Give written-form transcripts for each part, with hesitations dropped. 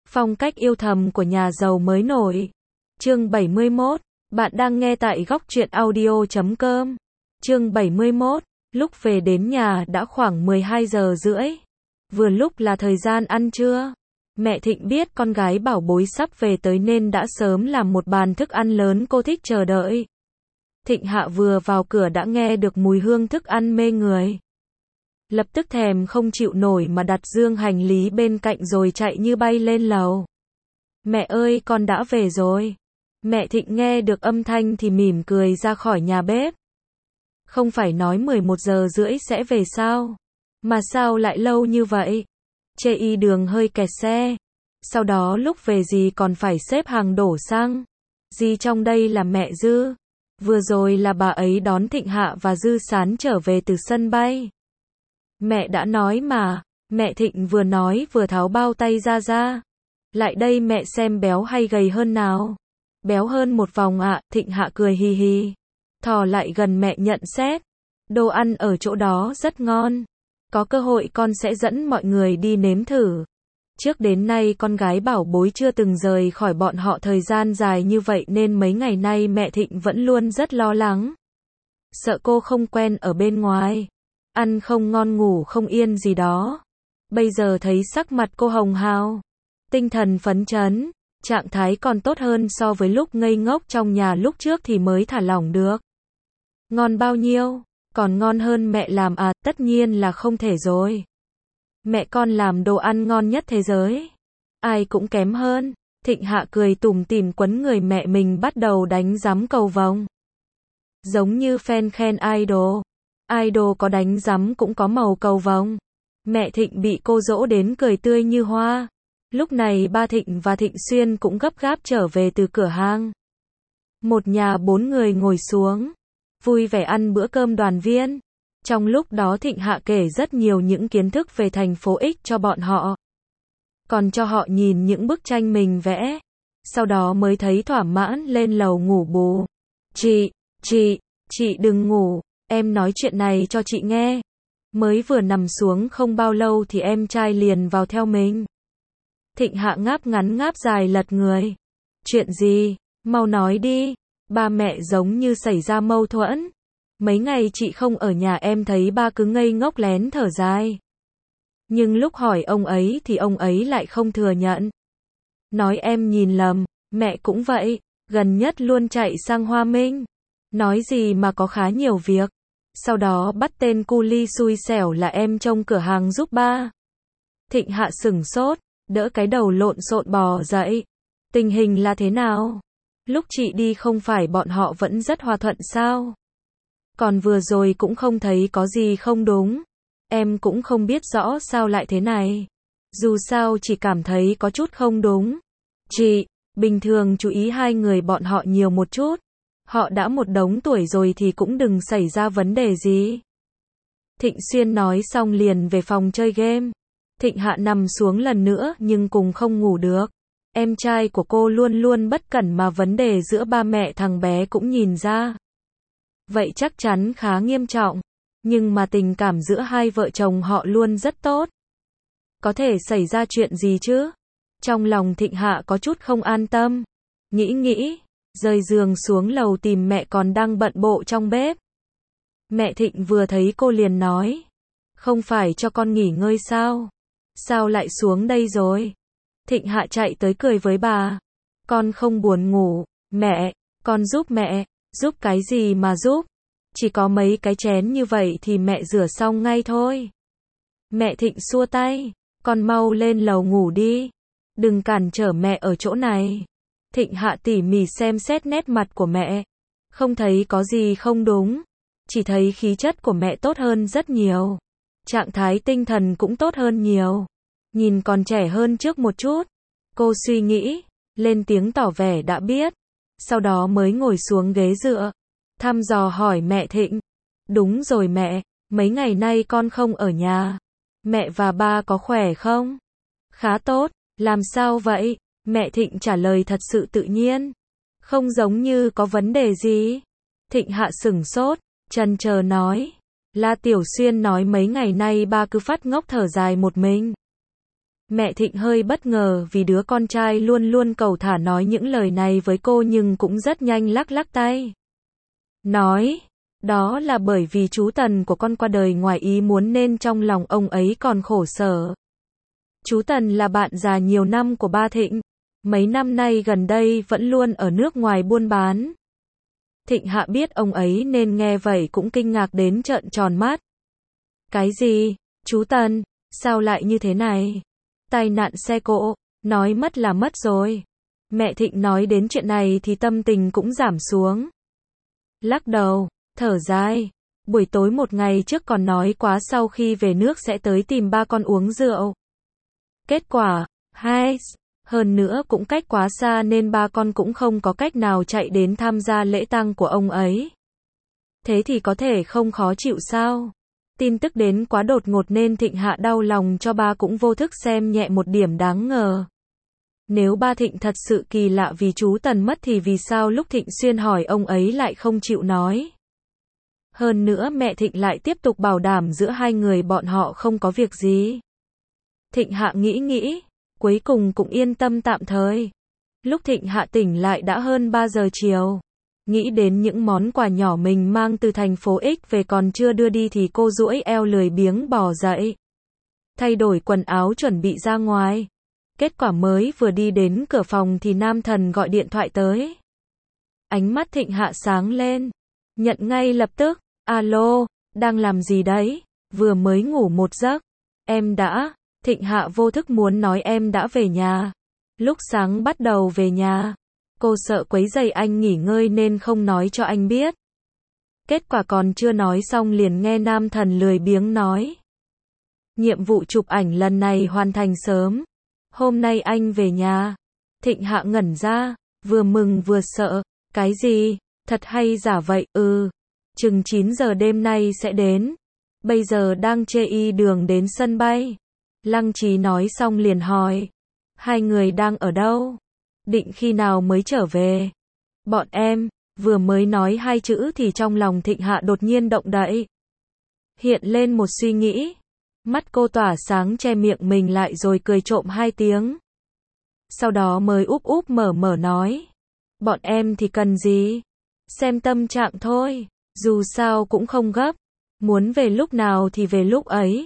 Phong cách yêu thầm của nhà giàu mới nổi. Chương 71. Bạn đang nghe tại góc truyện audio.com. Chương 71. Lúc về đến nhà đã khoảng 12 giờ rưỡi. Vừa lúc là thời gian ăn trưa. Mẹ Thịnh biết con gái bảo bối sắp về tới nên đã sớm làm một bàn thức ăn lớn cô thích chờ đợi. Thịnh Hạ vừa vào cửa đã nghe được mùi hương thức ăn mê người. Lập tức thèm không chịu nổi mà đặt dương hành lý bên cạnh rồi chạy như bay lên lầu. Mẹ ơi, con đã về rồi. Mẹ Thịnh nghe được âm thanh thì mỉm cười ra khỏi nhà bếp. Không phải nói 11 giờ rưỡi sẽ về sao? Mà sao lại lâu như vậy? Chê y đường hơi kẹt xe. Sau đó lúc về dì còn phải xếp hàng đổ xăng. Dì trong đây là mẹ Dư. Vừa rồi là bà ấy đón Thịnh Hạ và Dư Sán trở về từ sân bay. Mẹ đã nói mà. Mẹ Thịnh vừa nói vừa tháo bao tay ra. Lại đây mẹ xem béo hay gầy hơn nào. Béo hơn một vòng ạ. Thịnh Hạ cười hì hì. Thò lại gần mẹ nhận xét. Đồ ăn ở chỗ đó rất ngon. Có cơ hội con sẽ dẫn mọi người đi nếm thử. Trước đến nay con gái bảo bối chưa từng rời khỏi bọn họ thời gian dài như vậy nên mấy ngày nay mẹ Thịnh vẫn luôn rất lo lắng. Sợ cô không quen ở bên ngoài. Ăn không ngon ngủ không yên gì đó. Bây giờ thấy sắc mặt cô hồng hào. Tinh thần phấn chấn. Trạng thái còn tốt hơn so với lúc ngây ngốc trong nhà lúc trước thì mới thả lỏng được. Ngon bao nhiêu? Còn ngon hơn mẹ làm à? Tất nhiên là không thể rồi. Mẹ con làm đồ ăn ngon nhất thế giới. Ai cũng kém hơn. Thịnh Hạ cười tủm tỉm quấn người mẹ mình bắt đầu đánh giám cầu vồng. Giống như fan khen idol. Idol có đánh giám cũng có màu cầu vồng. Mẹ Thịnh bị cô dỗ đến cười tươi như hoa. Lúc này ba Thịnh và Thịnh Xuyên cũng gấp gáp trở về từ cửa hàng. Một nhà 4 người ngồi xuống. Vui vẻ ăn bữa cơm đoàn viên. Trong lúc đó Thịnh Hạ kể rất nhiều những kiến thức về thành phố X cho bọn họ. Còn cho họ nhìn những bức tranh mình vẽ. Sau đó mới thấy thỏa mãn lên lầu ngủ bù. Chị đừng ngủ. Em nói chuyện này cho chị nghe. Mới vừa nằm xuống không bao lâu thì em trai liền vào theo mình. Thịnh Hạ ngáp ngắn ngáp dài lật người. Chuyện gì? Mau nói đi. Ba mẹ giống như xảy ra mâu thuẫn. Mấy ngày chị không ở nhà em thấy ba cứ ngây ngốc lén thở dài. Nhưng lúc hỏi ông ấy thì ông ấy lại không thừa nhận. Nói em nhìn lầm, mẹ cũng vậy, gần nhất luôn chạy sang Hoa Minh. Nói gì mà có khá nhiều việc. Sau đó bắt tên cu li xui xẻo là em trông cửa hàng giúp ba. Thịnh Hạ sửng sốt, đỡ cái đầu lộn xộn bò dậy. Tình hình là thế nào? Lúc chị đi không phải bọn họ vẫn rất hòa thuận sao? Còn vừa rồi cũng không thấy có gì không đúng. Em cũng không biết rõ sao lại thế này. Dù sao chỉ cảm thấy có chút không đúng. Chị, bình thường chú ý hai người bọn họ nhiều một chút. Họ đã một đống tuổi rồi thì cũng đừng xảy ra vấn đề gì. Thịnh Xuyên nói xong liền về phòng chơi game. Thịnh Hạ nằm xuống lần nữa nhưng cùng không ngủ được. Em trai của cô luôn luôn bất cẩn mà vấn đề giữa ba mẹ thằng bé cũng nhìn ra. Vậy chắc chắn khá nghiêm trọng. Nhưng mà tình cảm giữa hai vợ chồng họ luôn rất tốt. Có thể xảy ra chuyện gì chứ? Trong lòng Thịnh Hạ có chút không an tâm. Nghĩ, rời giường xuống lầu tìm mẹ còn đang bận bộ trong bếp. Mẹ Thịnh vừa thấy cô liền nói. Không phải cho con nghỉ ngơi sao? Sao lại xuống đây rồi? Thịnh Hạ chạy tới cười với bà. Con không buồn ngủ. Mẹ, con giúp mẹ. Giúp cái gì mà giúp? Chỉ có mấy cái chén như vậy thì mẹ rửa xong ngay thôi. Mẹ Thịnh xua tay. Con mau lên lầu ngủ đi. Đừng cản trở mẹ ở chỗ này. Thịnh Hạ tỉ mỉ xem xét nét mặt của mẹ. Không thấy có gì không đúng. Chỉ thấy khí chất của mẹ tốt hơn rất nhiều. Trạng thái tinh thần cũng tốt hơn nhiều. Nhìn còn trẻ hơn trước một chút. Cô suy nghĩ. Lên tiếng tỏ vẻ đã biết. Sau đó mới ngồi xuống ghế dựa. Thăm dò hỏi mẹ Thịnh. Đúng rồi mẹ, mấy ngày nay con không ở nhà. Mẹ và ba có khỏe không? Khá tốt, làm sao vậy? Mẹ Thịnh trả lời thật sự tự nhiên. Không giống như có vấn đề gì. Thịnh Hạ sửng sốt, chần chờ nói. La Tiểu Xuyên nói mấy ngày nay ba cứ phát ngốc thở dài một mình. Mẹ Thịnh hơi bất ngờ vì đứa con trai luôn luôn cẩu thả nói những lời này với cô nhưng cũng rất nhanh lắc lắc tay. Nói, đó là bởi vì chú Tần của con qua đời ngoài ý muốn nên trong lòng ông ấy còn khổ sở. Chú Tần là bạn già nhiều năm của ba Thịnh, mấy năm nay gần đây vẫn luôn ở nước ngoài buôn bán. Thịnh Hạ biết ông ấy nên nghe vậy cũng kinh ngạc đến trợn tròn mắt. Cái gì? Chú Tần? Sao lại như thế này? Tai nạn xe cộ, nói mất là mất rồi. Mẹ Thịnh nói đến chuyện này thì tâm tình cũng giảm xuống. Lắc đầu, thở dài. Buổi tối một ngày trước còn nói quá sau khi về nước sẽ tới tìm ba con uống rượu. Kết quả, hơn nữa cũng cách quá xa nên ba con cũng không có cách nào chạy đến tham gia lễ tang của ông ấy. Thế thì có thể không khó chịu sao? Tin tức đến quá đột ngột nên Thịnh Hạ đau lòng cho ba cũng vô thức xem nhẹ một điểm đáng ngờ. Nếu ba Thịnh thật sự kỳ lạ vì chú Tần mất thì vì sao lúc Thịnh Xuyên hỏi ông ấy lại không chịu nói? Hơn nữa mẹ Thịnh lại tiếp tục bảo đảm giữa hai người bọn họ không có việc gì. Thịnh Hạ nghĩ, cuối cùng cũng yên tâm tạm thời. Lúc Thịnh Hạ tỉnh lại đã hơn 3 giờ chiều. Nghĩ đến những món quà nhỏ mình mang từ thành phố X về còn chưa đưa đi thì cô duỗi eo lười biếng bò dậy. Thay đổi quần áo chuẩn bị ra ngoài. Kết quả mới vừa đi đến cửa phòng thì Nam Thần gọi điện thoại tới. Ánh mắt Thịnh Hạ sáng lên. Nhận ngay lập tức. Alo, đang làm gì đấy? Vừa mới ngủ một giấc. Em đã. Thịnh Hạ vô thức muốn nói em đã về nhà. Lúc sáng bắt đầu về nhà. Cô sợ quấy rầy anh nghỉ ngơi nên không nói cho anh biết. Kết quả còn chưa nói xong liền nghe Nam Thần lười biếng nói. Nhiệm vụ chụp ảnh lần này hoàn thành sớm. Hôm nay anh về nhà. Thịnh Hạ ngẩn ra, vừa mừng vừa sợ. Cái gì? Thật hay giả vậy? Chừng 9 giờ đêm nay sẽ đến. Bây giờ đang chê đường đến sân bay. Lăng Trí nói xong liền hỏi. Hai người đang ở đâu? Định khi nào mới trở về? Bọn em, vừa mới nói hai chữ thì trong lòng Thịnh Hạ đột nhiên động đậy. Hiện lên một suy nghĩ. Mắt cô tỏa sáng che miệng mình lại rồi cười trộm 2 tiếng. Sau đó mới úp úp mở nói. Bọn em thì cần gì? Xem tâm trạng thôi. Dù sao cũng không gấp. Muốn về lúc nào thì về lúc ấy.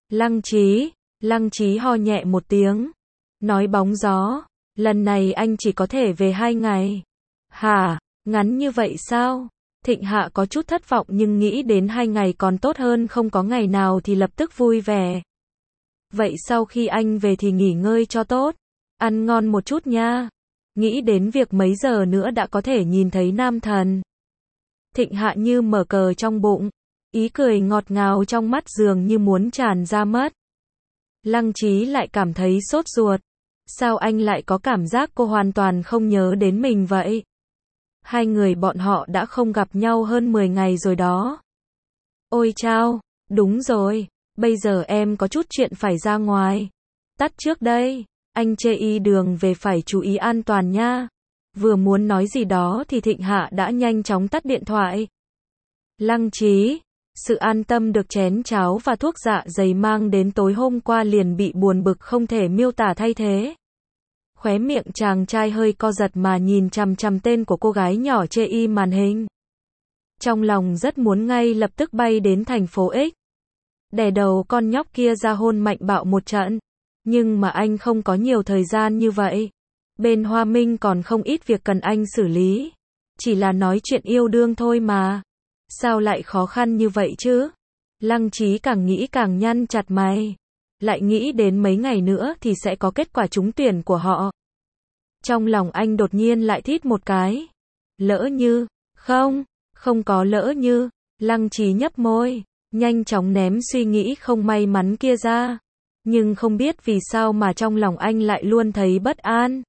Lăng Trí ho nhẹ một tiếng. Nói bóng gió. Lần này anh chỉ có thể về 2 ngày. Hả? Ngắn như vậy sao? Thịnh Hạ có chút thất vọng nhưng nghĩ đến 2 ngày còn tốt hơn không có ngày nào thì lập tức vui vẻ. Vậy sau khi anh về thì nghỉ ngơi cho tốt. Ăn ngon một chút nha. Nghĩ đến việc mấy giờ nữa đã có thể nhìn thấy Nam Thần. Thịnh Hạ như mở cờ trong bụng. Ý cười ngọt ngào trong mắt dường như muốn tràn ra mất. Lăng Trí lại cảm thấy sốt ruột. Sao anh lại có cảm giác cô hoàn toàn không nhớ đến mình vậy? Hai người bọn họ đã không gặp nhau hơn 10 ngày rồi đó. Ôi chao, đúng rồi, bây giờ em có chút chuyện phải ra ngoài. Tắt trước đây, anh chê đường về phải chú ý an toàn nha. Vừa muốn nói gì đó thì Thịnh Hạ đã nhanh chóng tắt điện thoại. Lăng Trí, sự an tâm được chén cháo và thuốc dạ dày mang đến tối hôm qua liền bị buồn bực không thể miêu tả thay thế. Khóe miệng chàng trai hơi co giật mà nhìn chằm chằm tên của cô gái nhỏ chê màn hình. Trong lòng rất muốn ngay lập tức bay đến thành phố X. Đè đầu con nhóc kia ra hôn mạnh bạo một trận. Nhưng mà anh không có nhiều thời gian như vậy. Bên Hoa Minh còn không ít việc cần anh xử lý. Chỉ là nói chuyện yêu đương thôi mà. Sao lại khó khăn như vậy chứ? Lăng Trí càng nghĩ càng nhăn chặt mày. Lại nghĩ đến mấy ngày nữa thì sẽ có kết quả trúng tuyển của họ. Trong lòng anh đột nhiên lại thít một cái. Lỡ như, không có lỡ như, Lăng Trí nhấp môi, nhanh chóng ném suy nghĩ không may mắn kia ra. Nhưng không biết vì sao mà trong lòng anh lại luôn thấy bất an.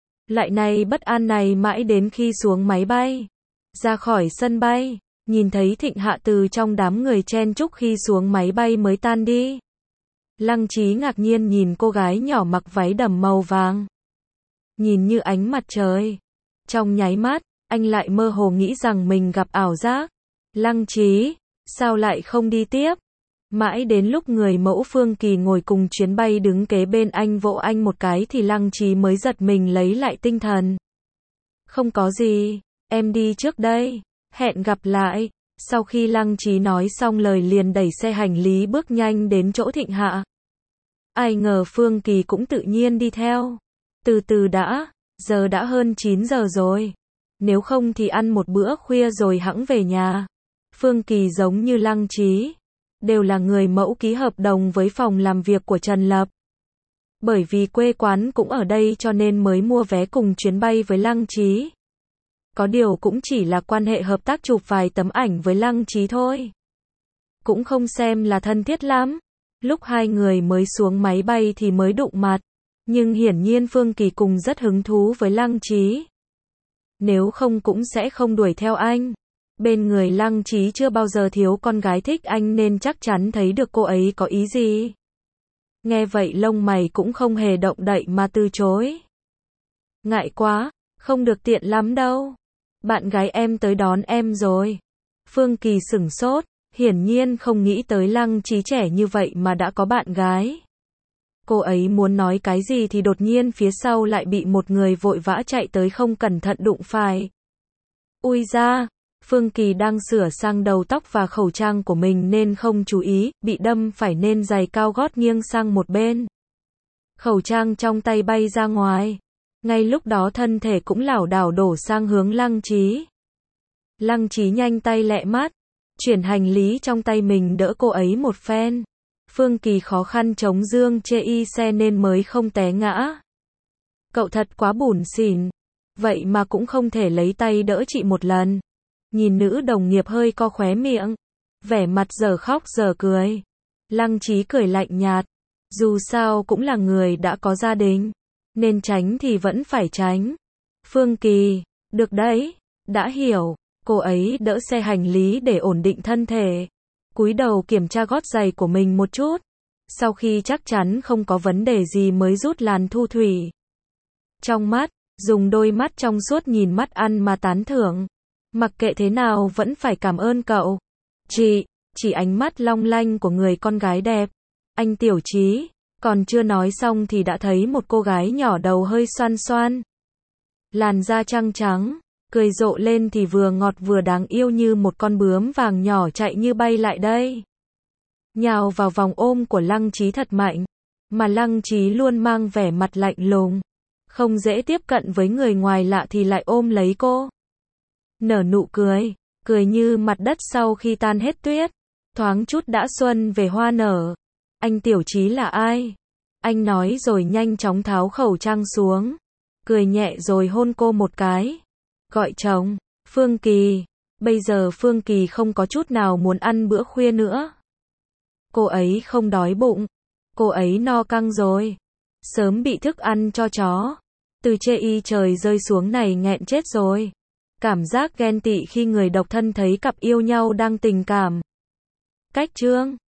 Bất an này mãi đến khi xuống máy bay. Ra khỏi sân bay, nhìn thấy Thịnh Hạ từ trong đám người chen chúc khi xuống máy bay mới tan đi. Lăng Trí ngạc nhiên nhìn cô gái nhỏ mặc váy đầm màu vàng. Nhìn như ánh mặt trời. Trong nháy mắt, anh lại mơ hồ nghĩ rằng mình gặp ảo giác. Lăng Trí, sao lại không đi tiếp? Mãi đến lúc người mẫu Phương Kỳ ngồi cùng chuyến bay đứng kế bên anh vỗ anh một cái thì Lăng Chí mới giật mình lấy lại tinh thần. Không có gì, em đi trước đây, hẹn gặp lại. Sau khi Lăng Chí nói xong lời liền đẩy xe hành lý bước nhanh đến chỗ Thịnh Hạ. Ai ngờ Phương Kỳ cũng tự nhiên đi theo. Từ từ đã, giờ đã hơn 9 giờ rồi. Nếu không thì ăn một bữa khuya rồi hẵng về nhà. Phương Kỳ giống như Lăng Chí, đều là người mẫu ký hợp đồng với phòng làm việc của Trần Lập. Bởi vì quê quán cũng ở đây cho nên mới mua vé cùng chuyến bay với Lăng Chí. Có điều cũng chỉ là quan hệ hợp tác chụp vài tấm ảnh với Lăng Chí thôi. Cũng không xem là thân thiết lắm. Lúc hai người mới xuống máy bay thì mới đụng mặt. Nhưng hiển nhiên Phương Kỳ cùng rất hứng thú với Lăng Chí. Nếu không cũng sẽ không đuổi theo anh. Bên người Lăng Chí chưa bao giờ thiếu con gái thích anh nên chắc chắn thấy được cô ấy có ý gì. Nghe vậy lông mày cũng không hề động đậy mà từ chối. Ngại quá, không được tiện lắm đâu. Bạn gái em tới đón em rồi. Phương Kỳ sửng sốt, hiển nhiên không nghĩ tới Lăng Chí trẻ như vậy mà đã có bạn gái. Cô ấy muốn nói cái gì thì đột nhiên phía sau lại bị một người vội vã chạy tới không cẩn thận đụng phải. Ui da, Phương Kỳ đang sửa sang đầu tóc và khẩu trang của mình nên không chú ý, bị đâm phải nên giày cao gót nghiêng sang một bên. Khẩu trang trong tay bay ra ngoài. Ngay lúc đó thân thể cũng lảo đảo đổ sang hướng Lăng Chí. Lăng Chí nhanh tay lẹ mắt, chuyển hành lý trong tay mình đỡ cô ấy một phen. Phương Kỳ khó khăn chống dương chê y xe nên mới không té ngã. Cậu thật quá bủn xỉn. Vậy mà cũng không thể lấy tay đỡ chị một lần. Nhìn nữ đồng nghiệp hơi co khóe miệng. Vẻ mặt giờ khóc giờ cười. Lăng Chí cười lạnh nhạt. Dù sao cũng là người đã có gia đình. Nên tránh thì vẫn phải tránh. Phương Kỳ, được đấy, đã hiểu. Cô ấy đỡ xe hành lý để ổn định thân thể. Cúi đầu kiểm tra gót giày của mình một chút. Sau khi chắc chắn không có vấn đề gì mới rút làn thu thủy. Trong mắt, dùng đôi mắt trong suốt nhìn mắt ăn mà tán thưởng. Mặc kệ thế nào vẫn phải cảm ơn cậu. Chỉ ánh mắt long lanh của người con gái đẹp. Anh Tiểu Chí, còn chưa nói xong thì đã thấy một cô gái nhỏ đầu hơi xoăn xoăn. Làn da trắng trắng, cười rộ lên thì vừa ngọt vừa đáng yêu như một con bướm vàng nhỏ chạy như bay lại đây. Nhào vào vòng ôm của Lăng Chí thật mạnh, mà Lăng Chí luôn mang vẻ mặt lạnh lùng. Không dễ tiếp cận với người ngoài lạ thì lại ôm lấy cô. Nở nụ cười, cười như mặt đất sau khi tan hết tuyết. Thoáng chút đã xuân về hoa nở. Anh Tiểu Chí là ai? Anh nói rồi nhanh chóng tháo khẩu trang xuống. Cười nhẹ rồi hôn cô một cái. Gọi chồng, Phương Kỳ. Bây giờ Phương Kỳ không có chút nào muốn ăn bữa khuya nữa. Cô ấy không đói bụng. Cô ấy no căng rồi. Sớm bị thức ăn cho chó. Từ chê y trời rơi xuống này nghẹn chết rồi. Cảm giác ghen tị khi người độc thân thấy cặp yêu nhau đang tình cảm. Cách chương